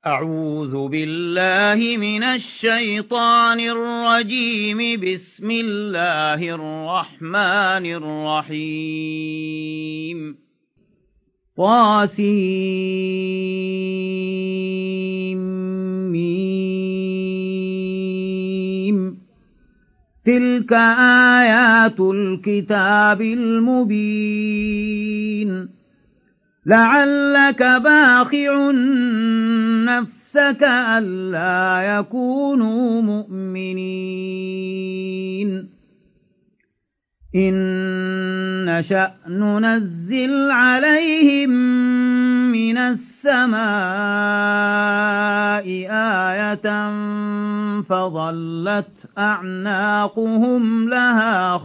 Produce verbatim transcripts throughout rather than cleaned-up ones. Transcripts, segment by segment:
أعوذ بالله من الشيطان الرجيم. بسم الله الرحمن الرحيم. طاسيم. تلك آيات الكتاب المبين. لعلك باخع نفسك ألا يكونوا مؤمنين. إن نشأ ننزل عليهم من السماء آية فظلت أعناقهم لها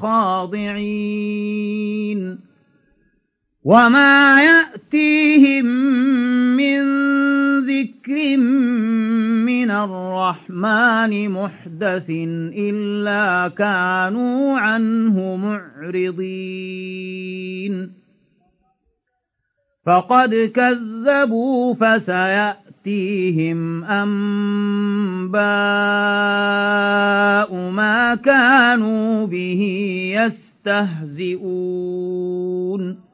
خاضعين. وما يأتيهم من ذكر من الرحمن محدث إلا كانوا عنه معرضين. فقد كذبوا فسيأتيهم أنباء ما كانوا به يستهزئون.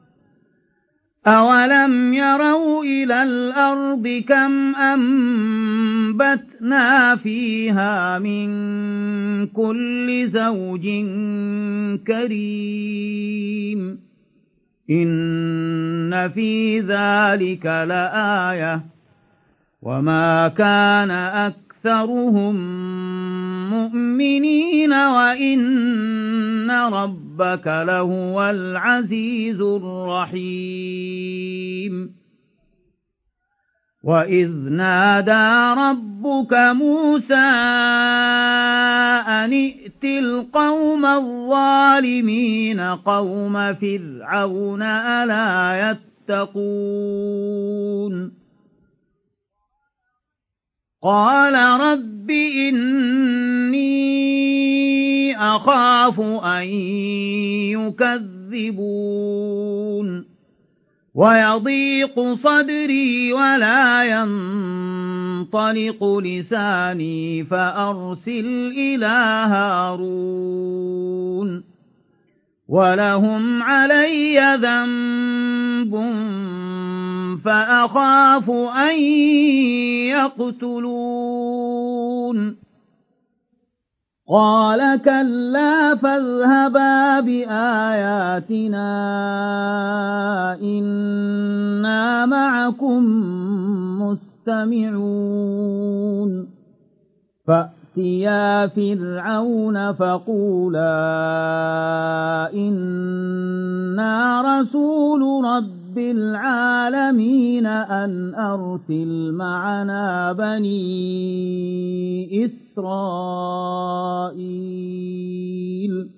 أولم يروا إلى الأرض كم أنبتنا فيها من كل زوج كريم. إن في ذلك لآية وما كان أكثرهم مؤمنين وإن ربك لهو العزيز الرحيم. وإذ نادى ربك موسى أن ائت القوم الظالمين قوم فرعون ألا يتقون. قال رب إني أخاف أن يكذبون ويضيق صدري ولا ينطلق لساني فأرسل إلى هارون ولهم علي ذنب فأخاف أن يقتلون. قال كلا فاذهبا بآياتنا إنا معكم مستمعون. فأتيا فرعون فقولا إنا رسول رب العالمين أن أرسل معنا بني إسرائيل.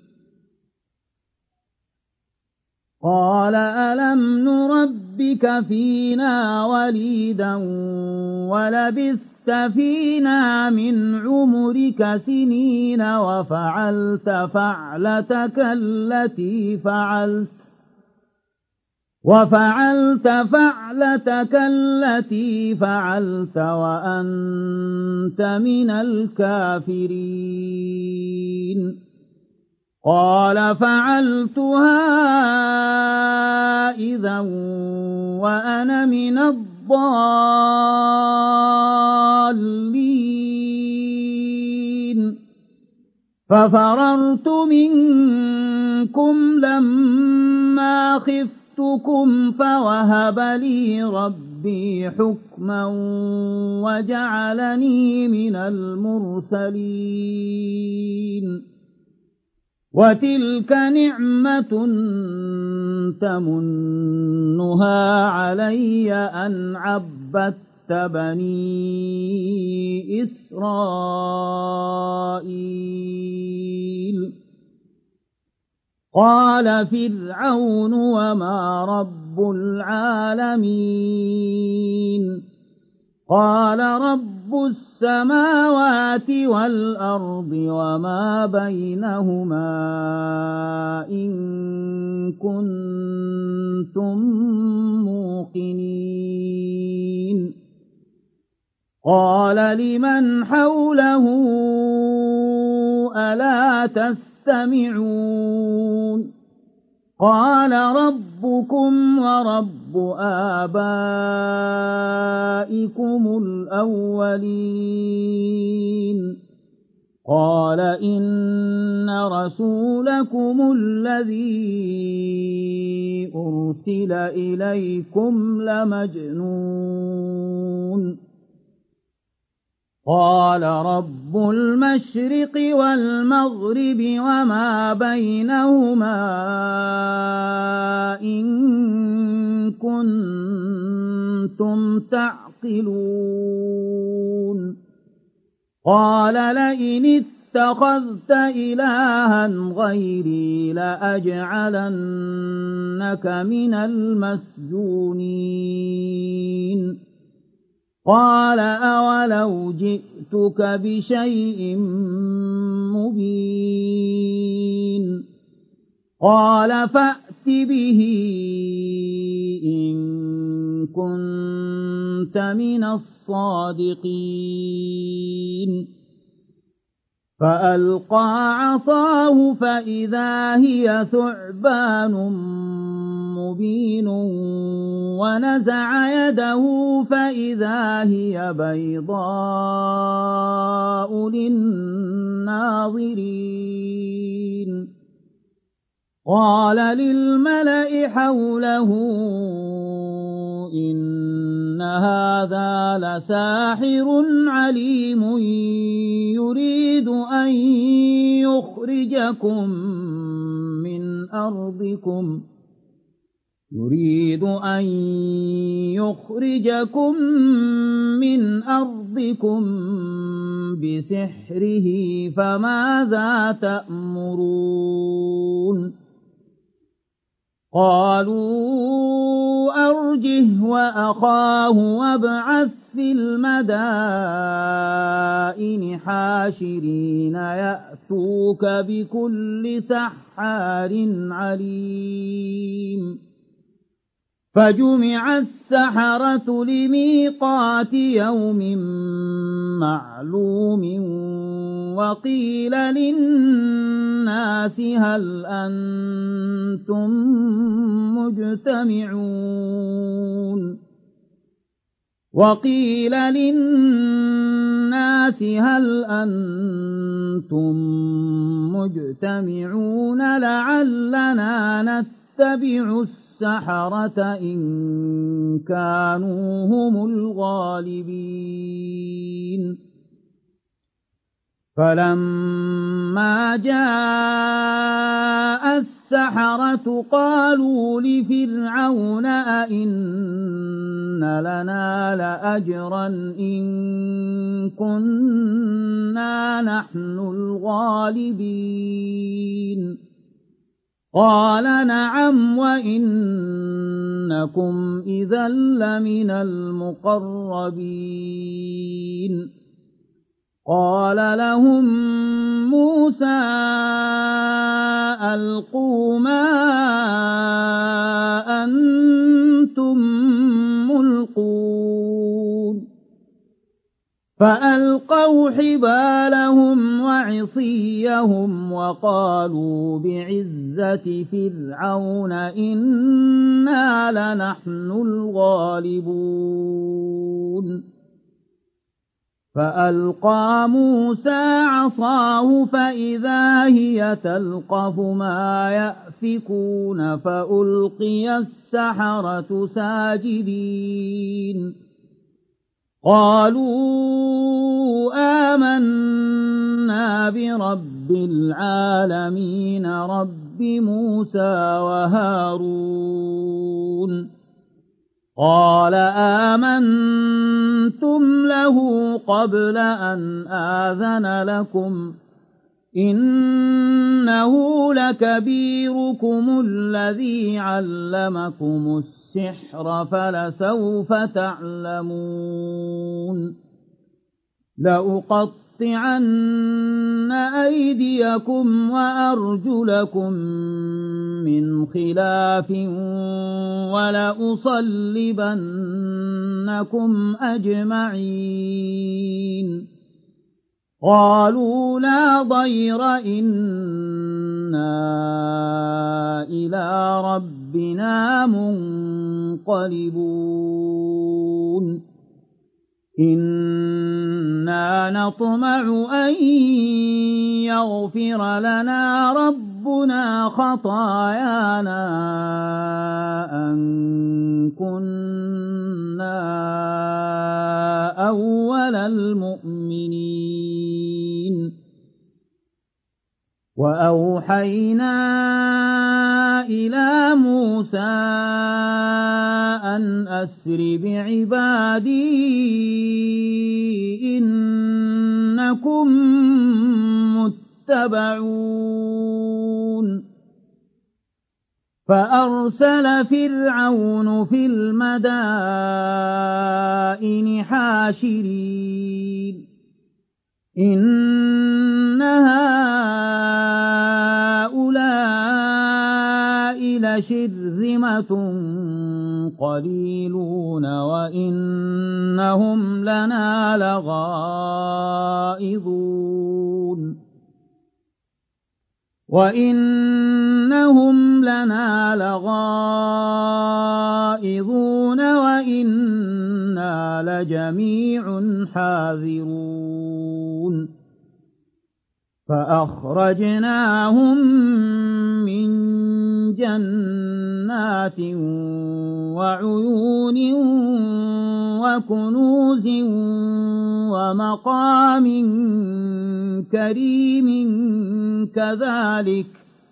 قال ألم نربك فينا وليدا ولبثت فينا من عمرك سنين وفعلت فعلتك التي فعلت وفعلت فعلتك التي فعلت وأنت من الكافرين. قال فعلتها إذا وأنا من الضالين. ففررت منكم لما خفتكم فوهب لي ربي حكما وجعلني من المرسلين. وتلك نعمة تمنها علي أن عبدت بني إسرائيل. قال فرعون وما رب العالمين. قال رب السماوات والأرض وما بينهما إن كنتم موقنين قال لمن حوله ألا تستمعون قال ربكم ورب آبائكم الأولين قال إن رسولكم الذي أرسل إليكم لمجنون قال رب المشرق والمغرب وما بينهما إن كنتم تعقلون قال لئن اتخذت إلها غيري لأجعلنك من المسجونين قال أولو جئتك بشيء مبين قال فأت به إن كنت من الصادقين فألقى عصاه فإذا هي ثعبان مبين ونزع يده فإذا هي بيضاء للناظرين قال للملأ حوله إن هذا لساحر عليم يريد أن يخرجكم من أرضكم يريد أن يخرجكم من أرضكم بسحره فماذا تأمرون قالوا أرجه وأخاه وابعث في المدائن حاشرين يأتوك بكل سحار عليم فجمع السحرة لميقات يوم معلوم وقيل للناس هل أنتم مجتمعون وقيل للناس هل أنتم مجتمعون لعلنا نتبع السحرة إن كانوا هم الغالبين فلما جاء السحرة قالوا لفرعون أئن لنا لأجرا إن كنا نحن الغالبين قال نعم وإنكم إذا لمن المقربين قال لهم موسى ألقوا ما أنتم ملقون فألقوا حبالهم وعصيهم وقالوا بعزة فرعون إنا لنحن الغالبون فألقى موسى عصاه فإذا هي تلقف ما يأفكون فألقي السحرة ساجدين قالوا آمنا برب العالمين رب موسى وهارون قال آمنتم له قبل أن آذن لكم إنه لكبيركم الذي علمكم السحر فلسوف تعلمون لأقطعن لأقطعن أيديكم وأرجلكم من خلاف ولأصلبنكم أجمعين قالوا لا ضير إنا إلى ربنا منقلبون إنا نطمع أن يغفر لنا ربنا خطايانا أن كنا أول المؤمنين وأوحينا إلى موسى أن أسر بعبادي إنكم متبعون فأرسل فرعون في المدائن حاشرين إن هؤلاء لشرذمة قليلون وإنهم لنا لغائظون وإنهم لنا لغائظون وإنا لجميع حاذرون فأخرجناهم من جنات وعيون وكنوز ومقام كريم كذلك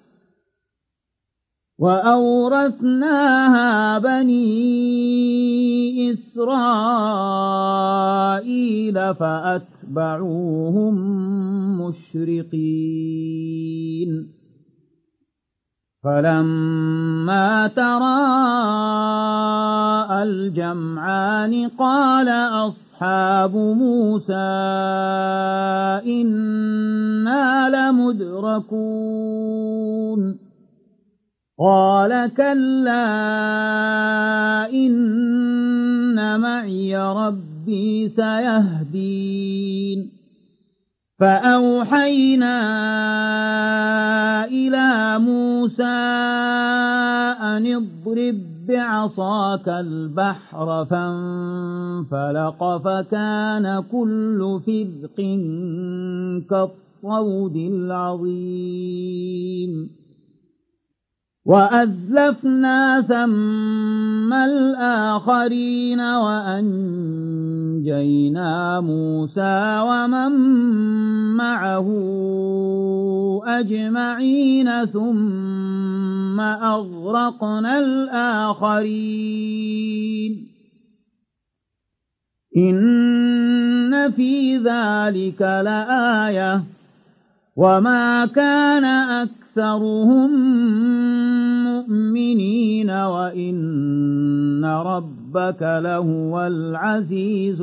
وأورثناها بني إسرائيل فأتبعوهم مشرقين فلما تراءى الجمعان قال أصحاب موسى إنا لمدركون قال كلا إن معي ربي سيهدين فأوحينا إلى موسى أن اضرب بعصاك البحر فانفلق فكان كل فرق كالطود العظيم وأزلفنا ثم الآخرين وأنجينا موسى ومن معه أجمعين ثم أغرقنا الآخرين إن في ذلك لآية وما كان أكثرهم مؤمنين وإن ربك لهو العزيز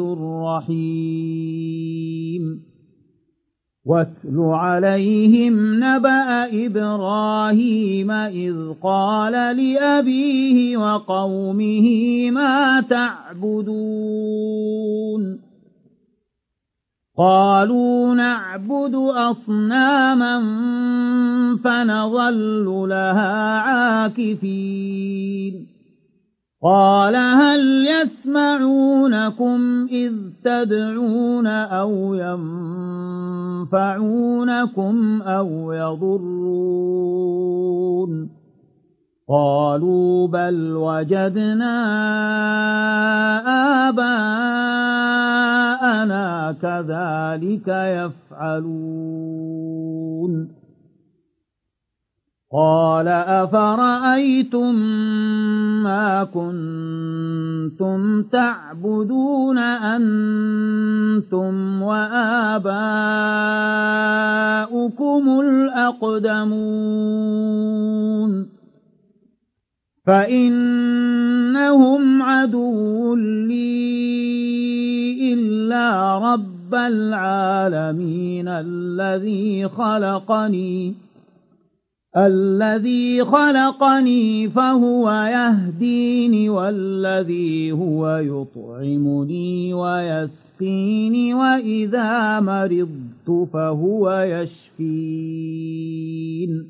الرحيم واتل عليهم نبأ إبراهيم إذ قال لأبيه وقومه ما تعبدون قالوا نعبد أصناما فنظل لها عاكفين قال هل يسمعونكم إذ تدعون أو ينفعونكم أو يضرون قالوا بل وجدنا آباءنا كذلك يفعلون قال أفرأيتم ما كنتم تعبدون أنتم وآباؤكم الأقدمون فإنهم عدو لي إلا رب رب العالمين الذي خلقني الذي خلقني فهو يهديني والذي هو يطعمني ويسقيني وإذا مرضت فهو يشفين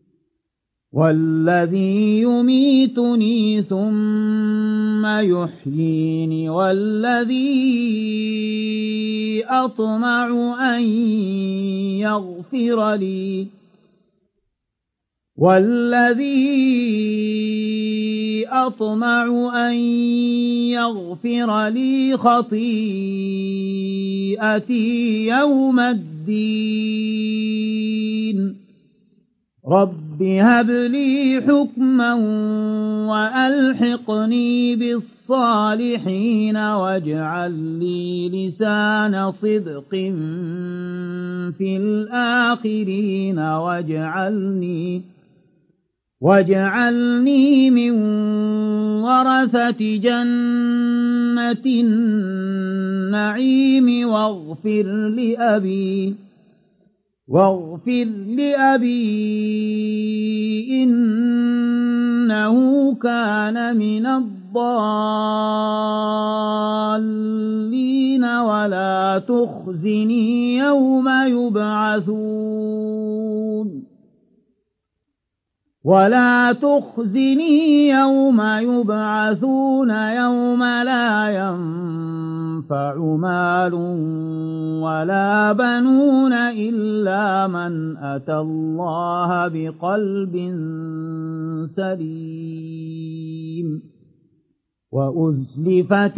والذي يميتني ثم يحييني والذي أطمع أن يغفر لي والذي أطمع أن يغفر لي خطيئتي يوم الدين رب هب لي حكما وألحقني بالصالحين واجعل لي لسان صدق في الآخرين واجعلني واجعلني من ورثة جنة النعيم واغفر لأبي واغفر لأبي إنه كان من الضالين ولا تخزني يوم يبعثون ولا تخزني يوم يبعثون يوم لا ينفع مال ولا بنون إلا من أتى الله بقلب سليم وأزلفت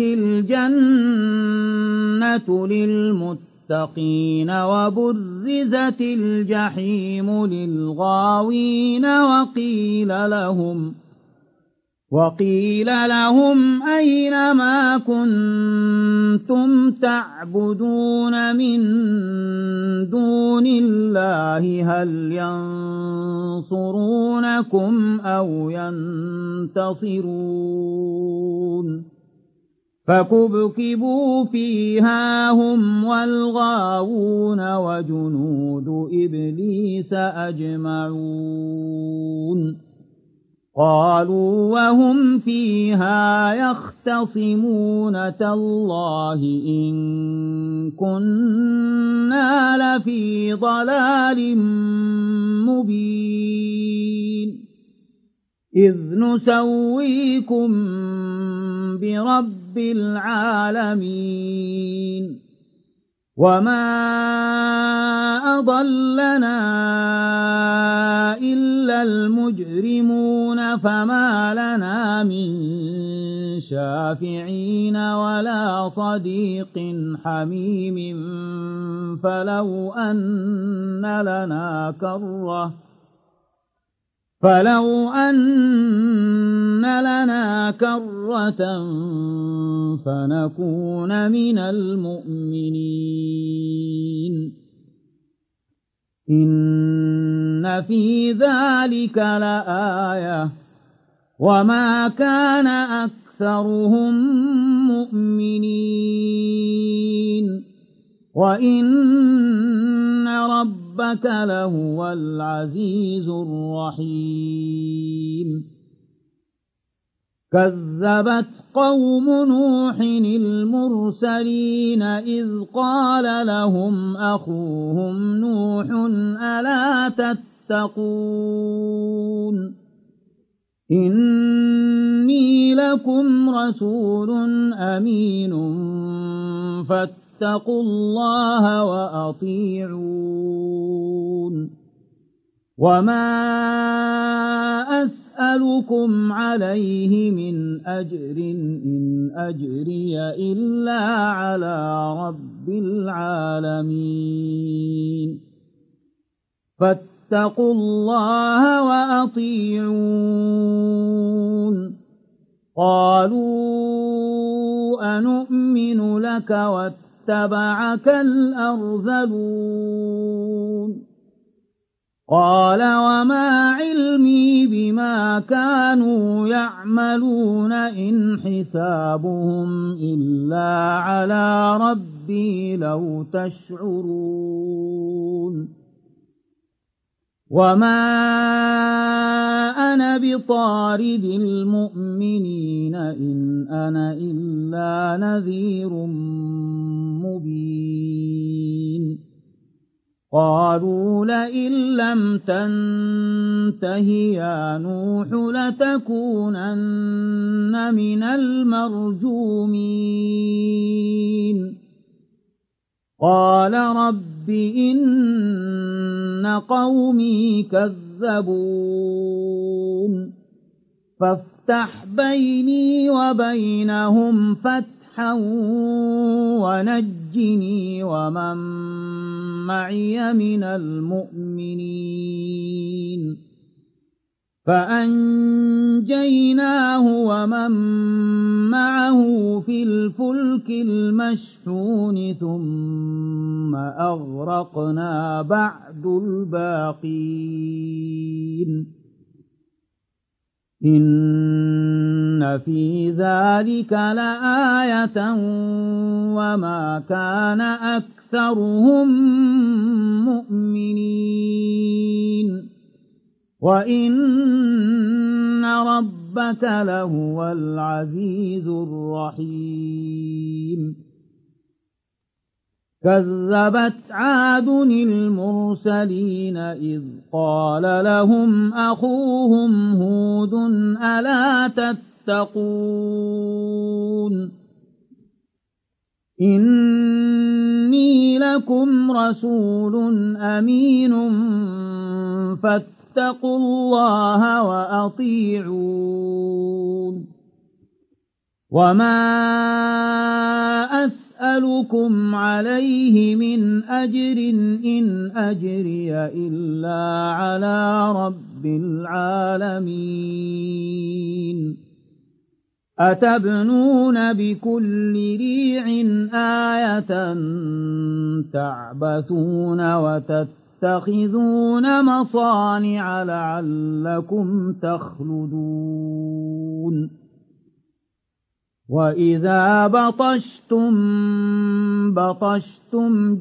الجنة للمتقين المتقين وبرزت الجحيم للغاوين وقيل لهم وقيل لهم أين ما كنتم تعبدون من دون الله هل ينصرونكم أو ينتصرون فكبكبوا فيها هم والغاوون وجنود إبليس أجمعون قالوا وهم فيها يختصمون تالله إن كنا لفي ضلال مبين إذ نسويكم برب العالمين وما أضلنا إلا المجرمون فما لنا من شافعين ولا صديق حميم فلو أن لنا كرة فلو أن لنا كرة فنكون من المؤمنين إن في ذلك لآية وما كان أكثرهم مؤمنين وإن ربك لهو العزيز الرحيم كذبت قوم نوح المرسلين إذ قال لهم أخوهم نوح ألا تتقون إني لكم رسول أمين فاتقوا الله وأطيعون وما أسألكم عليه من أجر إن أجري إلا على رب العالمين فاتقوا الله وأطيعون قالوا أنؤمن لك واتبعك الأرذلون قال وما علمي بما كانوا يعملون إن حسابهم إلا على ربي لو تشعرون وما أنا بطارد المؤمنين إن أنا إلا نذير مبين قالوا لئن لم تنته يا نوح لتكونن من المرجومين قال رب إن قومي كذبون فافتح بيني وبينهم فتحا ونجني ومن معي من المؤمنين فأنجيناه ومن معه في الفلك المشحون ثم أغرقنا بعد الباقين إن في ذلك لآية وما كان أكثرهم مؤمنين وإن ربك لهو العزيز الرحيم كذبت عاد المرسلين إذ قال لهم أخوهم هود ألا تتقون إني لكم رسول أمين فاتقوا الله وأطيعون وما أسألكم عليه من أجر إن أجري إلا على رب العالمين أتبنون بكل ريع آية تعبثون وتتخذون مصانع لعلكم تخلدون وإذا بطشتم بطشتم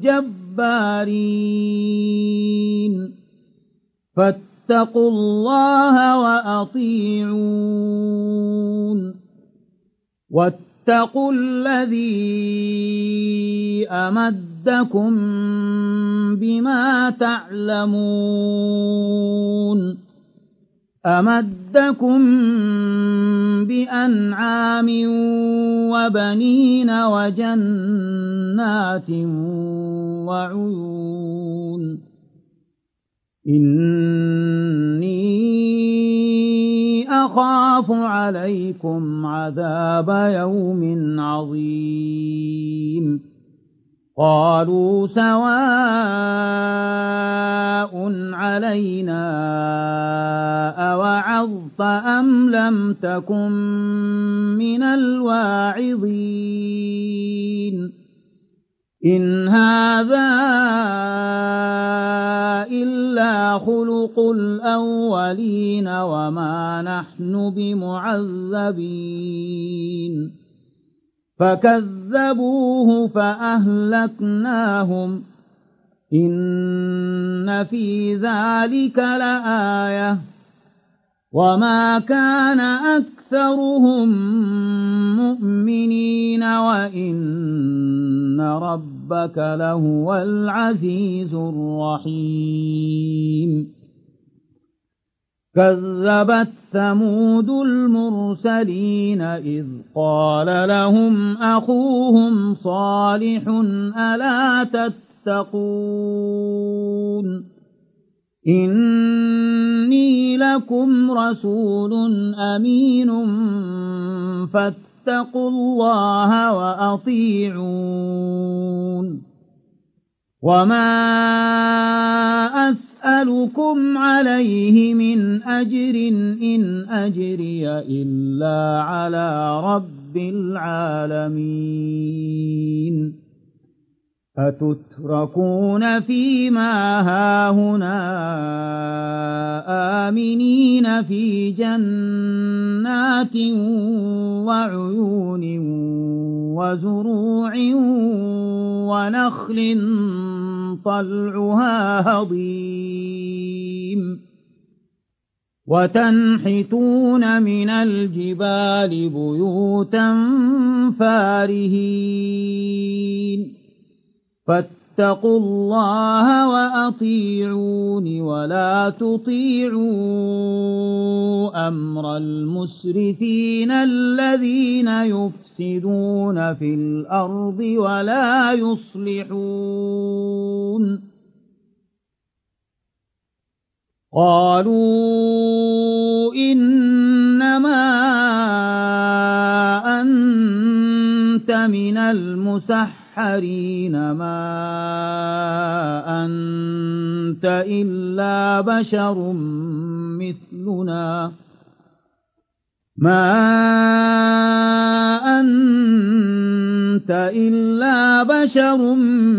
جبارين فاتقوا الله وأطيعون واتقوا الذي أمدكم بما تعلمون أمدكم بأنعام وبنين وجنات وعيون إني أخاف عليكم عذاب يوم عظيم قالوا سواء علينا أوعظت أم لم تكن من الواعظين إن هذا إلا خلق الأولين وما نحن بمعذبين فكذبوه فأهلكناهم إن في ذلك لآية وما كان أكثرهم مؤمنين وإن ربك لهو العزيز الرحيم كذبت ثمود المرسلين إذ قال لهم أخوهم صالح ألا تتقون إني لكم رسول أمين فاتقوا الله وأطيعون وما أسألكم عليه من أجر إن أجري إلا على رب العالمين أتتركون فيما هاهنا آمنين في جنات وعيون وزروع ونخل طلعها هضيم وتنحتون من الجبال بيوتا فارهين فاتقوا الله وأطيعون ولا تطيعوا أمر المسرفين الذين يفسدون في الأرض ولا يصلحون قالوا إنما أنت من المسحرين ما أنت إلا بشر مثلنا ما أنت إلا بشر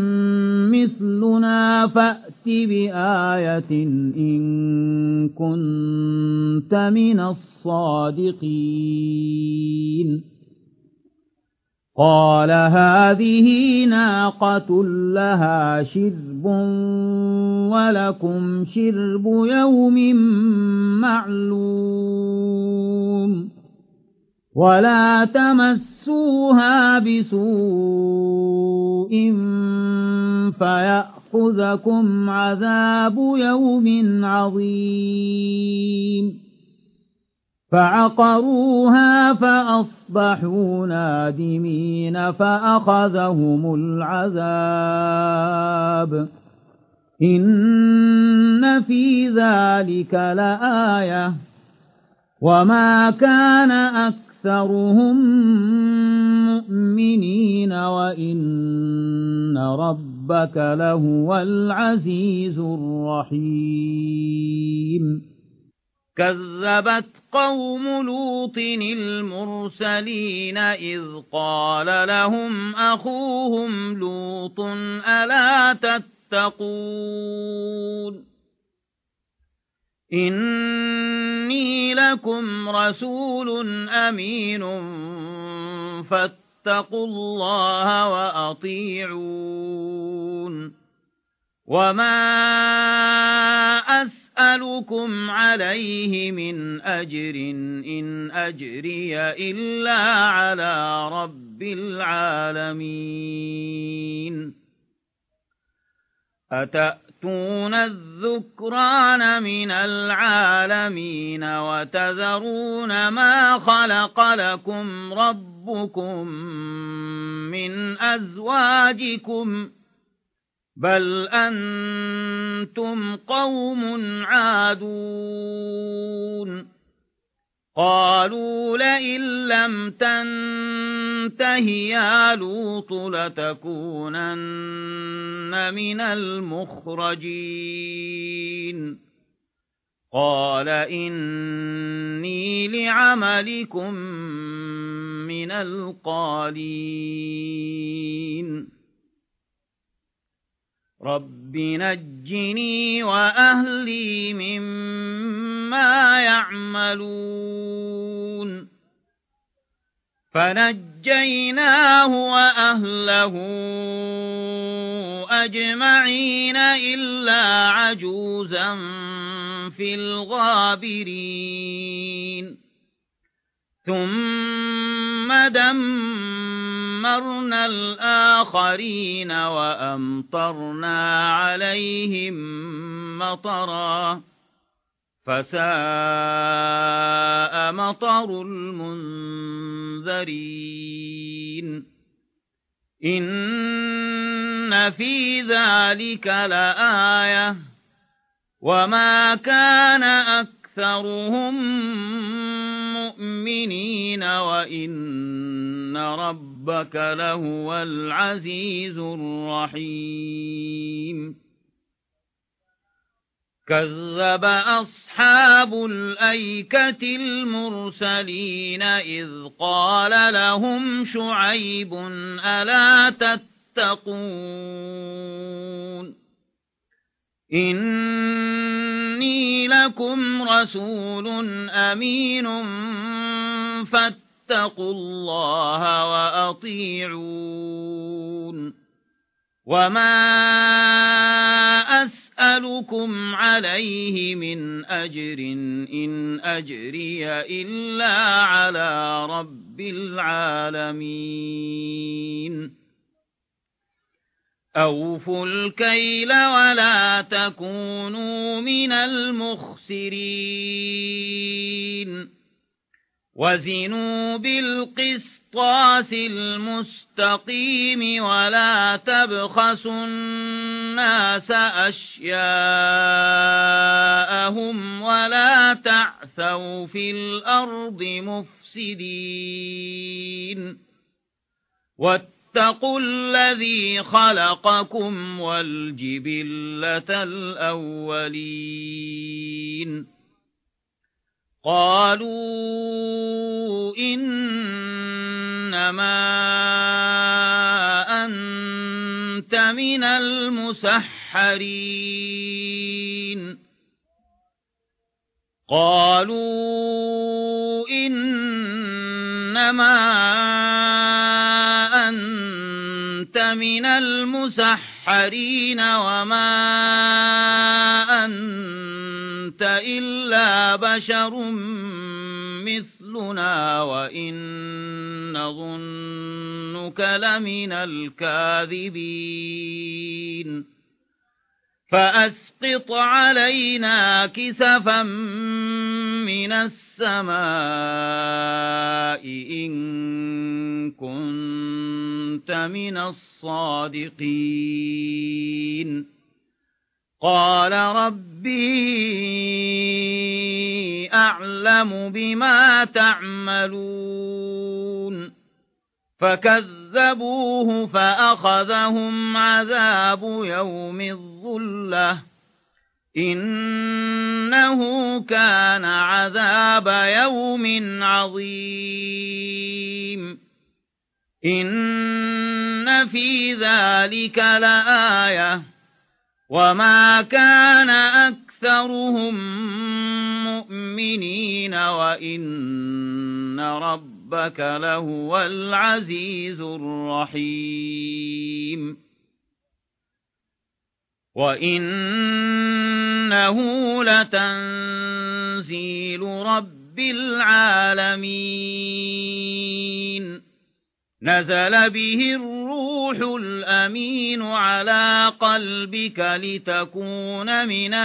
مثلنا فأت بآية إن كنت من الصادقين قال هذه ناقة لها شرب ولكم شرب يوم معلوم ولا تمسوها بسوء فيأخذكم عذاب يوم عظيم فعقروها فأصبحوا نادمين فأخذهم العذاب إن في ذلك لآية وما كان أكثرهم مؤمنين وإن ربك لهو العزيز الرحيم كذبت قوم لوط المرسلين إذ قال لهم أخوهم لوط ألا تتقون إني لكم رسول أمين فاتقوا الله وأطيعون وما أسألكم عليه من أجر إن أجري إلا على رب العالمين أتأتون الذكران من العالمين وتذرون ما خلق لكم ربكم من أزواجكم بل أنتم قوم عادون قالوا لئن لم تنته يا لوط لتكونن من المخرجين قال إني لعملكم من القالين رب نجني وأهلي مما يعملون فنجيناه وأهله أجمعين إلا عجوزا في الغابرين ثم دمرنا الآخرين وأمطرنا عليهم مطرا فساء مطر المنذرين إن في ذلك لآية وما كان أكثرهم مؤمنين وإن ربك لهو العزيز الرحيم كذب أصحاب الأيكة المرسلين إذ قال لهم شعيب ألا تتقون إني لكم رسول أمين فاتقوا الله وأطيعون وما أسألكم عليه من أجر إن أجري إلا على رب العالمين أوفوا الكيل ولا تكونوا من المخسرين وزنوا بالقسطاس المستقيم ولا تبخسوا الناس أشياءهم ولا تعثوا في الأرض مفسدين واتقوا الذي خلقكم والجبلة الأولين قالوا إنما أنت من المسحرين قالوا إنما أنت من المسحرين وما أنت إلا بشر مثلنا وإن نظنك لمن الكاذبين فأسقط علينا كسفا من السماء إن كنت من الصادقين قال ربي أعلم بما تعملون فكذبوه فأخذهم عذاب يوم الظلة إنه كان عذاب يوم عظيم إن في ذلك لآية وما كان أكثرهم مؤمنين وإن ربك لهو العزيز الرحيم وإنه لتنزيل رب العالمين نزل به الروح الأمين على قلبك لتكون من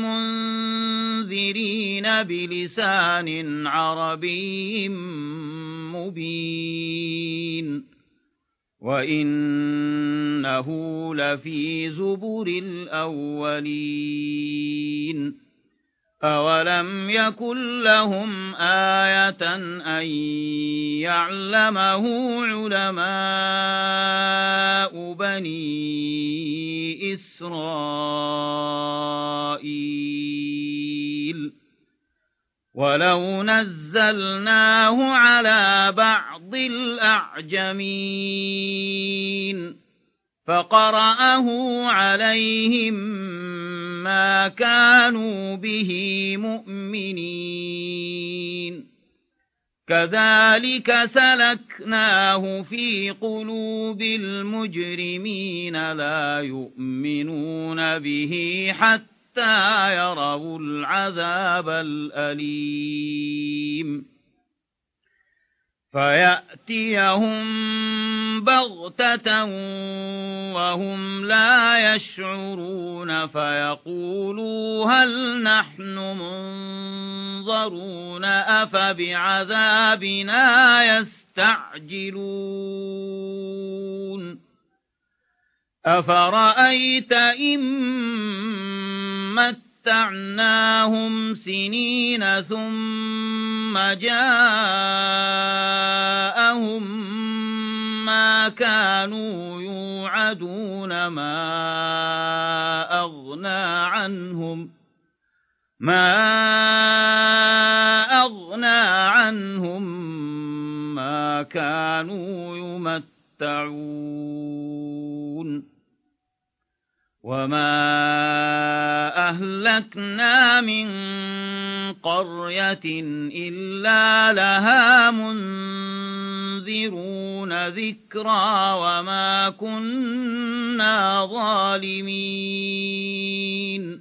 المنذرين بلسان عربي مبين وإنه لفي زبر الأولين أولم يكن لهم آية أن يعلمه علماء بني إسرائيل ولو نزلناه على بعض الأعجمين فقرأه عليهم ما كانوا به مؤمنين كذلك سلكناه في قلوب المجرمين لا يؤمنون به حتى يروا العذاب الأليم فيأتيهم بغتة وهم لا يشعرون فيقولوا هل نحن منظرون أفبعذابنا يستعجلون أفرأيت إن متعناهم سنين ثم جاءهم ما كانوا يوعدون ما أغنى عنهم ما أغنى عنهم ما كانوا يمتعون وما أهلكنا من قرية إلا لها منذرون ذكرى وما كنا ظالمين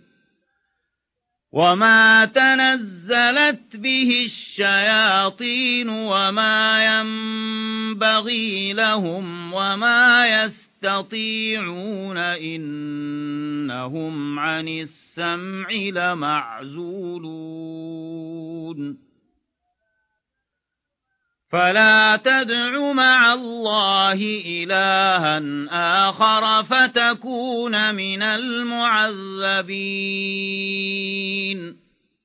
وما تنزلت به الشياطين وما ينبغي لهم وما يستطيعون إنهم عن السمع لمعزولون فلا تدع مع الله إلها آخر فتكون من المعذبين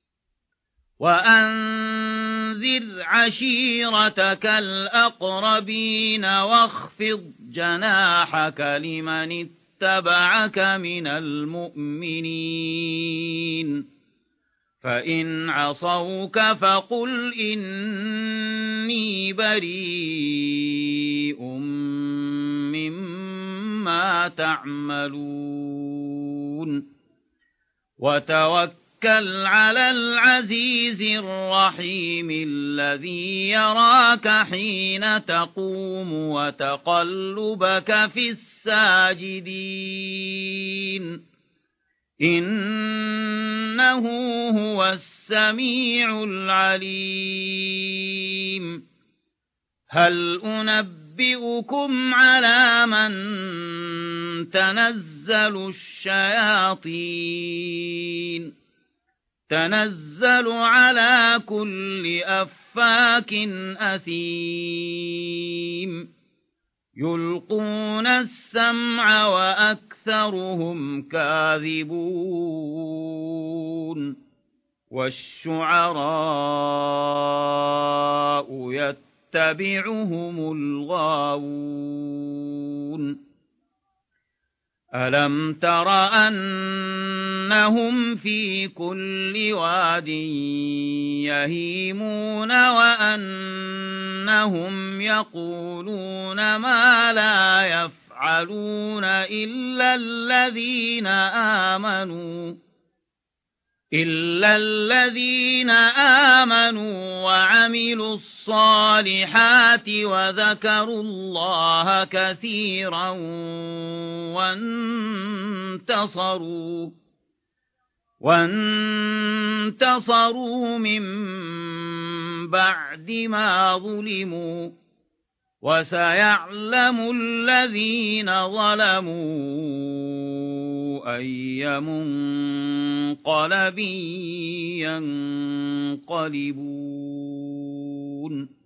وأنذر عشيرتك الأقربين واخفض جناحك لمن اتبعك من المؤمنين فإن عصوك فقل إني بريء مما تعملون وتوكل على العزيز الرحيم الذي يراك حين تقوم وتقلبك في الساجدين إنه هو السميع العليم هل أنبئكم على من تنزل الشياطين تنزل على كل أفاك أثيم يلقون السمع وأكثرهم كاذبون والشعراء يتبعهم الغاوون ألم تر أنهم في كل واد يهيمون وأنهم يقولون ما لا يفعلون إلا الذين آمنوا إلا الذين آمنوا وعملوا الصالحات وذكروا الله كثيرا وانتصروا وانتصروا من بعد ما ظلموا وسيعلم الذين ظلموا أي منقلب ينقلبون